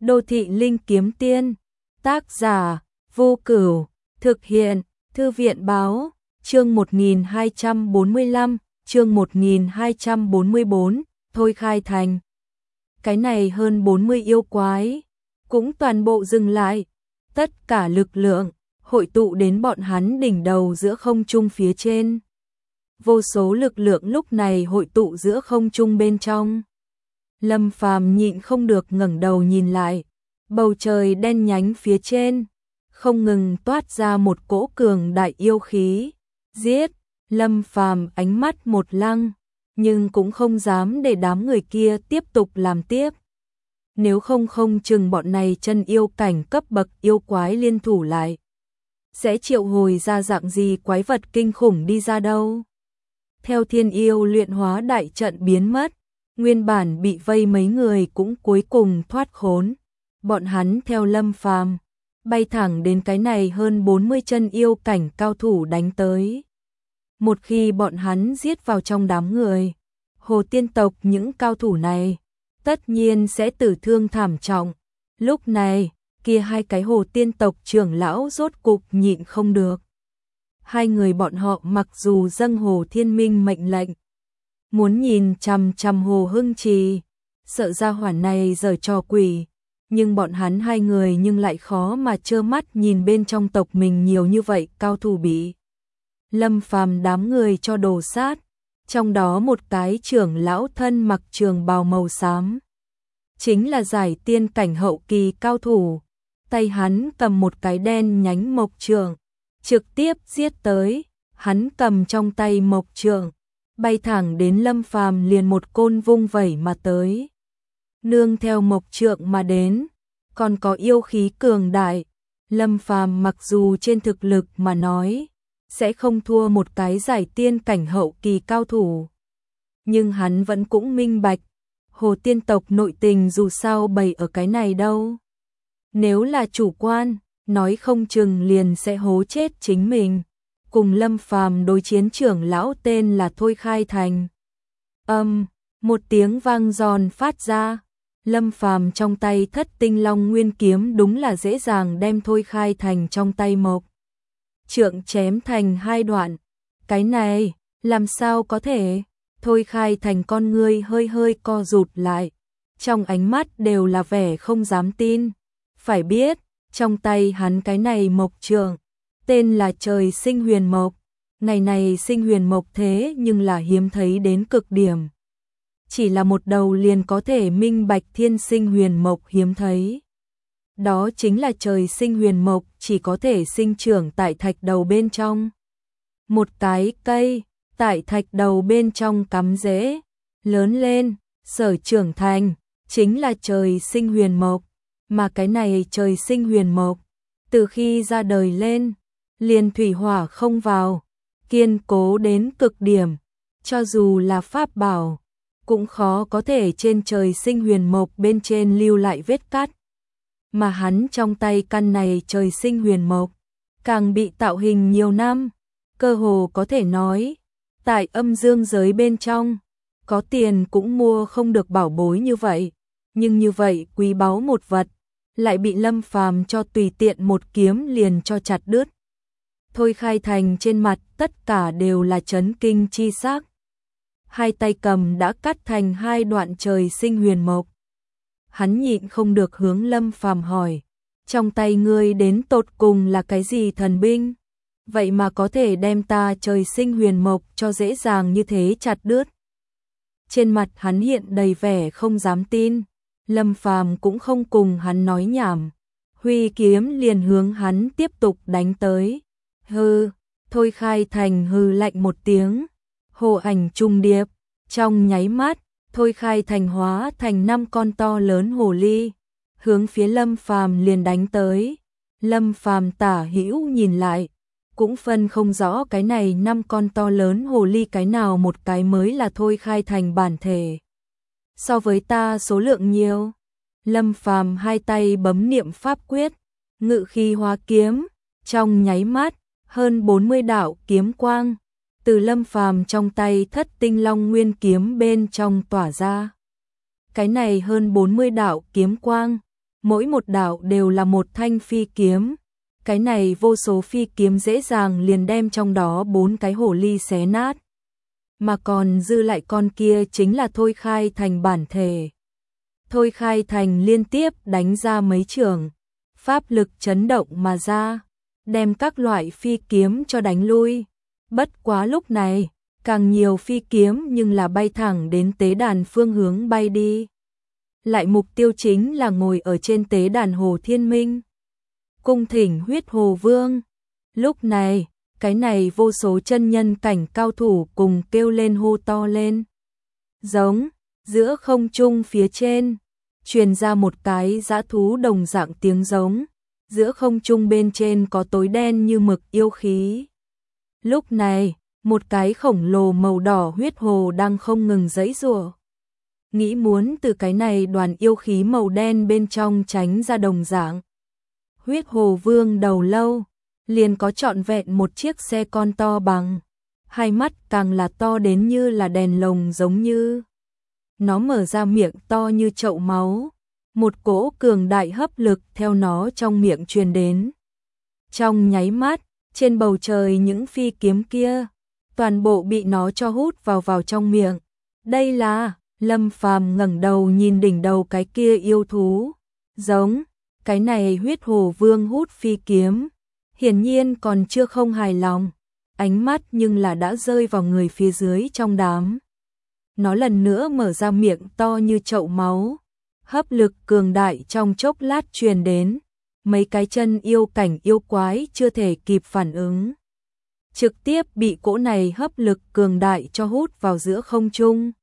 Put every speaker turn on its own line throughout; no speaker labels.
Đô thị linh kiếm tiên, tác giả, Vô Cửu, thực hiện, Thư viện báo, chương 1245, chương 1244, thôi khai thành. Cái này hơn 40 yêu quái, cũng toàn bộ dừng lại, tất cả lực lượng, hội tụ đến bọn hắn đỉnh đầu giữa không trung phía trên. Vô số lực lượng lúc này hội tụ giữa không trung bên trong. Lâm Phàm nhịn không được ngẩng đầu nhìn lại, bầu trời đen nhánh phía trên, không ngừng toát ra một cỗ cường đại yêu khí. Giết! Lâm Phàm ánh mắt một lăng, nhưng cũng không dám để đám người kia tiếp tục làm tiếp. Nếu không chừng bọn này chân yêu cảnh cấp bậc yêu quái liên thủ lại, sẽ triệu hồi ra dạng gì quái vật kinh khủng đi ra đâu. Theo thiên yêu luyện hóa đại trận biến mất, nguyên bản bị vây mấy người cũng cuối cùng thoát khốn. Bọn hắn theo Lâm Phàm bay thẳng đến cái này hơn 40 chân yêu cảnh cao thủ đánh tới. Một khi bọn hắn giết vào trong đám người, Hồ Tiên tộc những cao thủ này tất nhiên sẽ tử thương thảm trọng. Lúc này, kia hai cái Hồ Tiên tộc trưởng lão rốt cục nhịn không được. Hai người bọn họ mặc dù dâng Hồ Thiên Minh mệnh lệnh, muốn nhìn chằm chằm Hồ Hưng Trì, sợ ra hỏa này giở trò quỷ, nhưng bọn hắn hai người nhưng lại khó mà trơ mắt nhìn bên trong tộc mình nhiều như vậy cao thủ bị Lâm Phàm đám người cho đồ sát, trong đó một cái trưởng lão thân mặc trường bào màu xám, chính là giải tiên cảnh hậu kỳ cao thủ, tay hắn cầm một cái đen nhánh mộc trượng, trực tiếp giết tới. Hắn cầm trong tay mộc trượng, bay thẳng đến Lâm Phàm liền một côn vung vẩy mà tới. Nương theo mộc trượng mà đến, còn có yêu khí cường đại. Lâm Phàm mặc dù trên thực lực mà nói sẽ không thua một cái giải tiên cảnh hậu kỳ cao thủ, nhưng hắn vẫn cũng minh bạch, Hồ Tiên tộc nội tình dù sao bày ở cái này đâu. Nếu là chủ quan, nói không chừng liền sẽ hố chết chính mình. Cùng Lâm Phàm đối chiến trưởng lão tên là Thôi Khai Thành. Một tiếng vang giòn phát ra. Lâm Phàm trong tay Thất Tinh Long Nguyên kiếm đúng là dễ dàng đem Thôi Khai Thành trong tay mộc trượng chém thành hai đoạn. Cái này, làm sao có thể? Thôi Khai Thành con ngươi hơi hơi co rụt lại, trong ánh mắt đều là vẻ không dám tin. Phải biết, trong tay hắn cái này mộc trượng, tên là Trời Sinh Huyền Mộc. Ngày này sinh huyền mộc thế nhưng là hiếm thấy đến cực điểm. Chỉ là một đầu liền có thể minh bạch thiên sinh huyền mộc hiếm thấy. Đó chính là trời sinh huyền mộc chỉ có thể sinh trưởng tại thạch đầu bên trong. Một cái cây, tại thạch đầu bên trong cắm rễ, lớn lên, sở trưởng thành, chính là trời sinh huyền mộc. Mà cái này trời sinh huyền mộc, từ khi ra đời lên, liền thủy hỏa không vào, kiên cố đến cực điểm, cho dù là pháp bảo, cũng khó có thể trên trời sinh huyền mộc bên trên lưu lại vết cắt. Mà hắn trong tay căn này trời sinh huyền mộc, càng bị tạo hình nhiều năm, cơ hồ có thể nói, tại âm dương giới bên trong, có tiền cũng mua không được bảo bối như vậy, nhưng như vậy quý báu một vật, lại bị Lâm Phàm cho tùy tiện một kiếm liền cho chặt đứt. Thôi Khai Thành trên mặt tất cả đều là chấn kinh chi sắc. Hai tay cầm đã cắt thành hai đoạn trời sinh huyền mộc. Hắn nhịn không được hướng Lâm Phàm hỏi, trong tay ngươi đến tột cùng là cái gì thần binh? Vậy mà có thể đem ta trời sinh huyền mộc cho dễ dàng như thế chặt đứt. Trên mặt hắn hiện đầy vẻ không dám tin. Lâm Phàm cũng không cùng hắn nói nhảm, huy kiếm liền hướng hắn tiếp tục đánh tới. Hừ, Thôi Khai Thành hừ lạnh một tiếng, hồ ảnh trùng điệp, trong nháy mắt, Thôi Khai Thành hóa thành 5 con to lớn hồ ly, hướng phía Lâm Phàm liền đánh tới. Lâm Phàm tả hữu nhìn lại, cũng phân không rõ cái này 5 con to lớn hồ ly cái nào một cái mới là Thôi Khai Thành bản thể. So với ta số lượng nhiều. Lâm Phàm hai tay bấm niệm pháp quyết, ngự khí hóa kiếm, trong nháy mắt, hơn 40 đạo kiếm quang từ Lâm Phàm trong tay Thất Tinh Long Nguyên kiếm bên trong tỏa ra. Cái này hơn 40 đạo kiếm quang mỗi một đạo đều là một thanh phi kiếm. Cái này vô số phi kiếm dễ dàng liền đem trong đó 4 cái hồ ly xé nát. Mà còn dư lại con kia chính là Thôi Khai Thành bản thể. Thôi Khai Thành liên tiếp đánh ra mấy trường, pháp lực chấn động mà ra, đem các loại phi kiếm cho đánh lui. Bất quá lúc này, càng nhiều phi kiếm nhưng là bay thẳng đến tế đàn phương hướng bay đi. Lại mục tiêu chính là ngồi ở trên tế đàn Hồ Thiên Minh. Cung thỉnh Huyết Hồ Vương. Lúc này, cái này vô số chân nhân cảnh cao thủ cùng kêu lên hô to lên. Giống, giữa không trung phía trên, truyền ra một cái dã thú đồng dạng tiếng giống. Giữa không trung bên trên có tối đen như mực yêu khí. Lúc này, một cái khổng lồ màu đỏ huyết hồ đang không ngừng giãy giụa. Nghĩ muốn từ cái này đoàn yêu khí màu đen bên trong tránh ra đồng dạng. Huyết Hồ Vương đầu lâu, liền có trọn vẹn một chiếc xe con to bằng, hai mắt càng là to đến như là đèn lồng giống như. Nó mở ra miệng to như chậu máu, một cỗ cường đại hấp lực theo nó trong miệng truyền đến. Trong nháy mắt, trên bầu trời những phi kiếm kia, toàn bộ bị nó cho hút vào trong miệng. Đây là, Lâm Phàm ngẩng đầu nhìn đỉnh đầu cái kia yêu thú, giống, cái này Huyết Hồ Vương hút phi kiếm, hiển nhiên còn chưa không hài lòng, ánh mắt nhưng là đã rơi vào người phía dưới trong đám. Nó lần nữa mở ra miệng to như chậu máu, hấp lực cường đại trong chốc lát truyền đến, mấy cái chân yêu cảnh yêu quái chưa thể kịp phản ứng. Trực tiếp bị cỗ này hấp lực cường đại cho hút vào giữa không trung.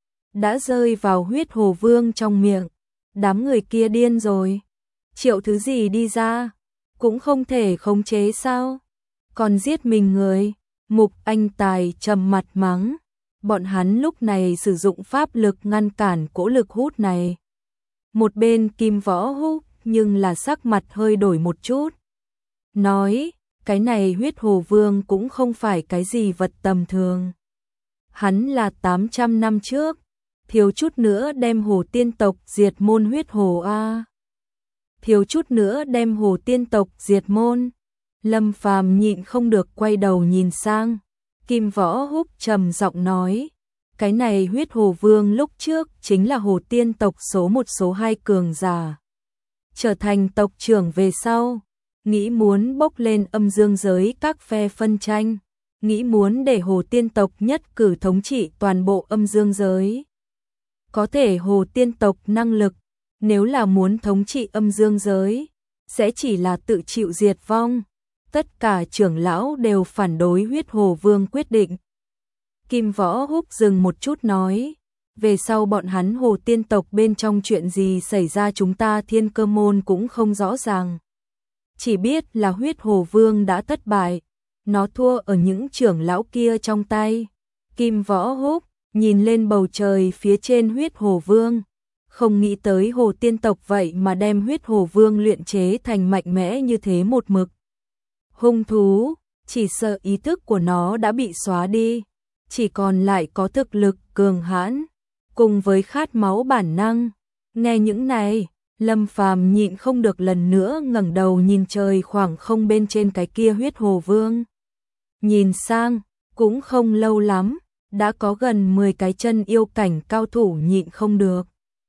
Đã rơi vào Huyết Hồ Vương trong miệng, đám người kia điên rồi. Triệu thứ gì đi ra, cũng không thể khống chế sao, còn giết mình người. Mục Anh Tài trầm mặt mắng, bọn hắn lúc này sử dụng pháp lực ngăn cản cỗ lực hút này. Một bên Kim Võ Húc nhưng là sắc mặt hơi đổi một chút. Nói, cái này Huyết Hồ Vương cũng không phải cái gì vật tầm thường. Hắn là 800 năm trước, thiếu chút nữa đem Hồ Tiên tộc diệt môn huyết hồ a. Thiếu chút nữa đem Hồ Tiên tộc diệt môn. Lâm Phàm nhịn không được quay đầu nhìn sang. Kim Võ Húc trầm giọng nói, cái này Huyết Hồ Vương lúc trước chính là Hồ Tiên tộc số 1 số 2 cường giả. Trở thành tộc trưởng về sau, nghĩ muốn bốc lên âm dương giới các phe phân tranh, nghĩ muốn để Hồ Tiên tộc nhất cử thống trị toàn bộ âm dương giới. Có thể Hồ Tiên tộc năng lực, nếu là muốn thống trị âm dương giới, sẽ chỉ là tự chịu diệt vong. Tất cả trưởng lão đều phản đối Huyết Hồ Vương quyết định. Kim Võ Húc dừng một chút nói, về sau bọn hắn Hồ Tiên tộc bên trong chuyện gì xảy ra chúng ta Thiên Cơ môn cũng không rõ ràng. Chỉ biết là Huyết Hồ Vương đã thất bại, nó thua ở những trưởng lão kia trong tay. Kim Võ Húc nhìn lên bầu trời phía trên Huyết Hồ Vương, không nghĩ tới Hồ Tiên tộc vậy mà đem Huyết Hồ Vương luyện chế thành mạnh mẽ như thế một mực. Hung thú, chỉ sợ ý thức của nó đã bị xóa đi, chỉ còn lại có thực lực cường hãn, cùng với khát máu bản năng. Nghe những này, Lâm Phàm nhịn không được lần nữa ngẩng đầu nhìn trời khoảng không bên trên cái kia Huyết Hồ Vương. Nhìn sang, cũng không lâu lắm, đã có gần 10 cái chân yêu cảnh cao thủ nhịn không được.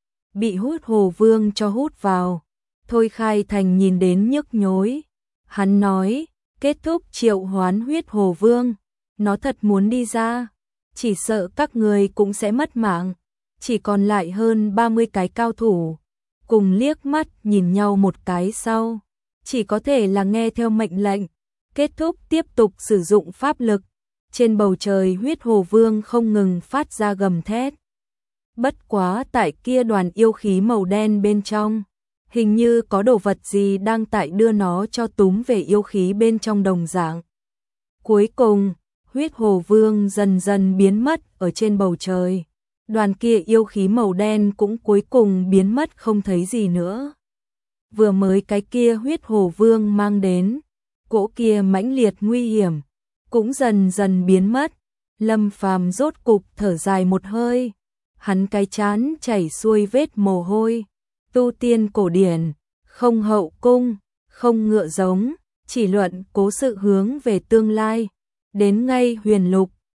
Bị Huyết Hồ Vương cho hút vào. Thôi Khai Thành nhìn đến nhức nhối. Hắn nói, kết thúc triệu hoán Huyết Hồ Vương, nó thật muốn đi ra, chỉ sợ các người cũng sẽ mất mạng. Chỉ còn lại hơn 30 cái cao thủ, cùng liếc mắt nhìn nhau một cái sau, chỉ có thể là nghe theo mệnh lệnh, kết thúc tiếp tục sử dụng pháp lực. Trên bầu trời Huyết Hồ Vương không ngừng phát ra gầm thét. Bất quá tại kia đoàn yêu khí màu đen bên trong, hình như có đồ vật gì đang tại đưa nó cho túm về yêu khí bên trong đồng dạng. Cuối cùng, Huyết Hồ Vương dần dần biến mất ở trên bầu trời. Đoàn kia yêu khí màu đen cũng cuối cùng biến mất không thấy gì nữa. Vừa mới cái kia Huyết Hồ Vương mang đến, cỗ kia mãnh liệt nguy hiểm, cũng dần dần biến mất. Lâm Phàm rốt cục thở dài một hơi, hắn cái trán chảy xuôi vết mồ hôi. Tu tiên cổ điển, không hậu cung, không ngựa giống, chỉ luận cố sự hướng về tương lai. Đến ngay Huyền Lục,